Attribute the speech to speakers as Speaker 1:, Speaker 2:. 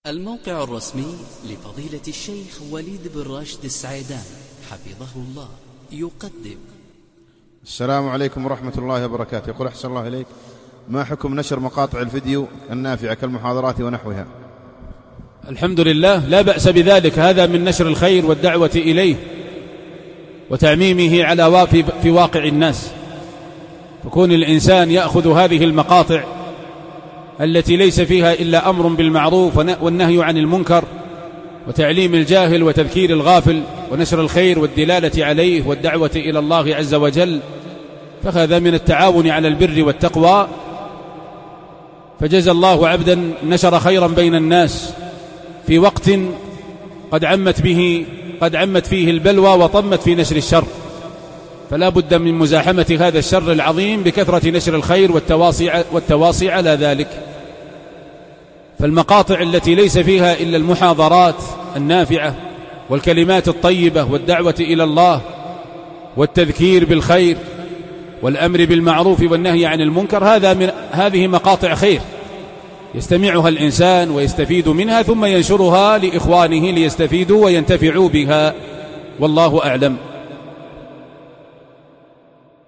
Speaker 1: الموقع الرسمي لفضيلة الشيخ وليد بن راشد السعيدان حفظه الله يقدم.
Speaker 2: السلام عليكم ورحمة الله وبركاته. يقول أحسن الله إليك، ما حكم نشر مقاطع الفيديو النافعة كالمحاضرات ونحوها؟
Speaker 3: الحمد لله، لا بأس بذلك، هذا من نشر الخير والدعوة إليه وتعميمه على في واقع الناس. فكون الإنسان يأخذ هذه المقاطع التي ليس فيها إلا أمر بالمعروف والنهي عن المنكر وتعليم الجاهل وتذكير الغافل ونشر الخير والدلالة عليه والدعوة إلى الله عز وجل، فهذا من التعاون على البر والتقوى. فجزى الله عبدا نشر خيرا بين الناس في وقت قد عمت فيه البلوى وطمت في نشر الشر، فلا بد من مزاحمة هذا الشر العظيم بكثرة نشر الخير والتواصي على ذلك. فالمقاطع التي ليس فيها إلا المحاضرات النافعة والكلمات الطيبة والدعوة إلى الله والتذكير بالخير والأمر بالمعروف والنهي عن المنكر، هذه مقاطع خير يستمعها الإنسان ويستفيد منها ثم ينشرها لإخوانه ليستفيدوا وينتفعوا بها، والله أعلم.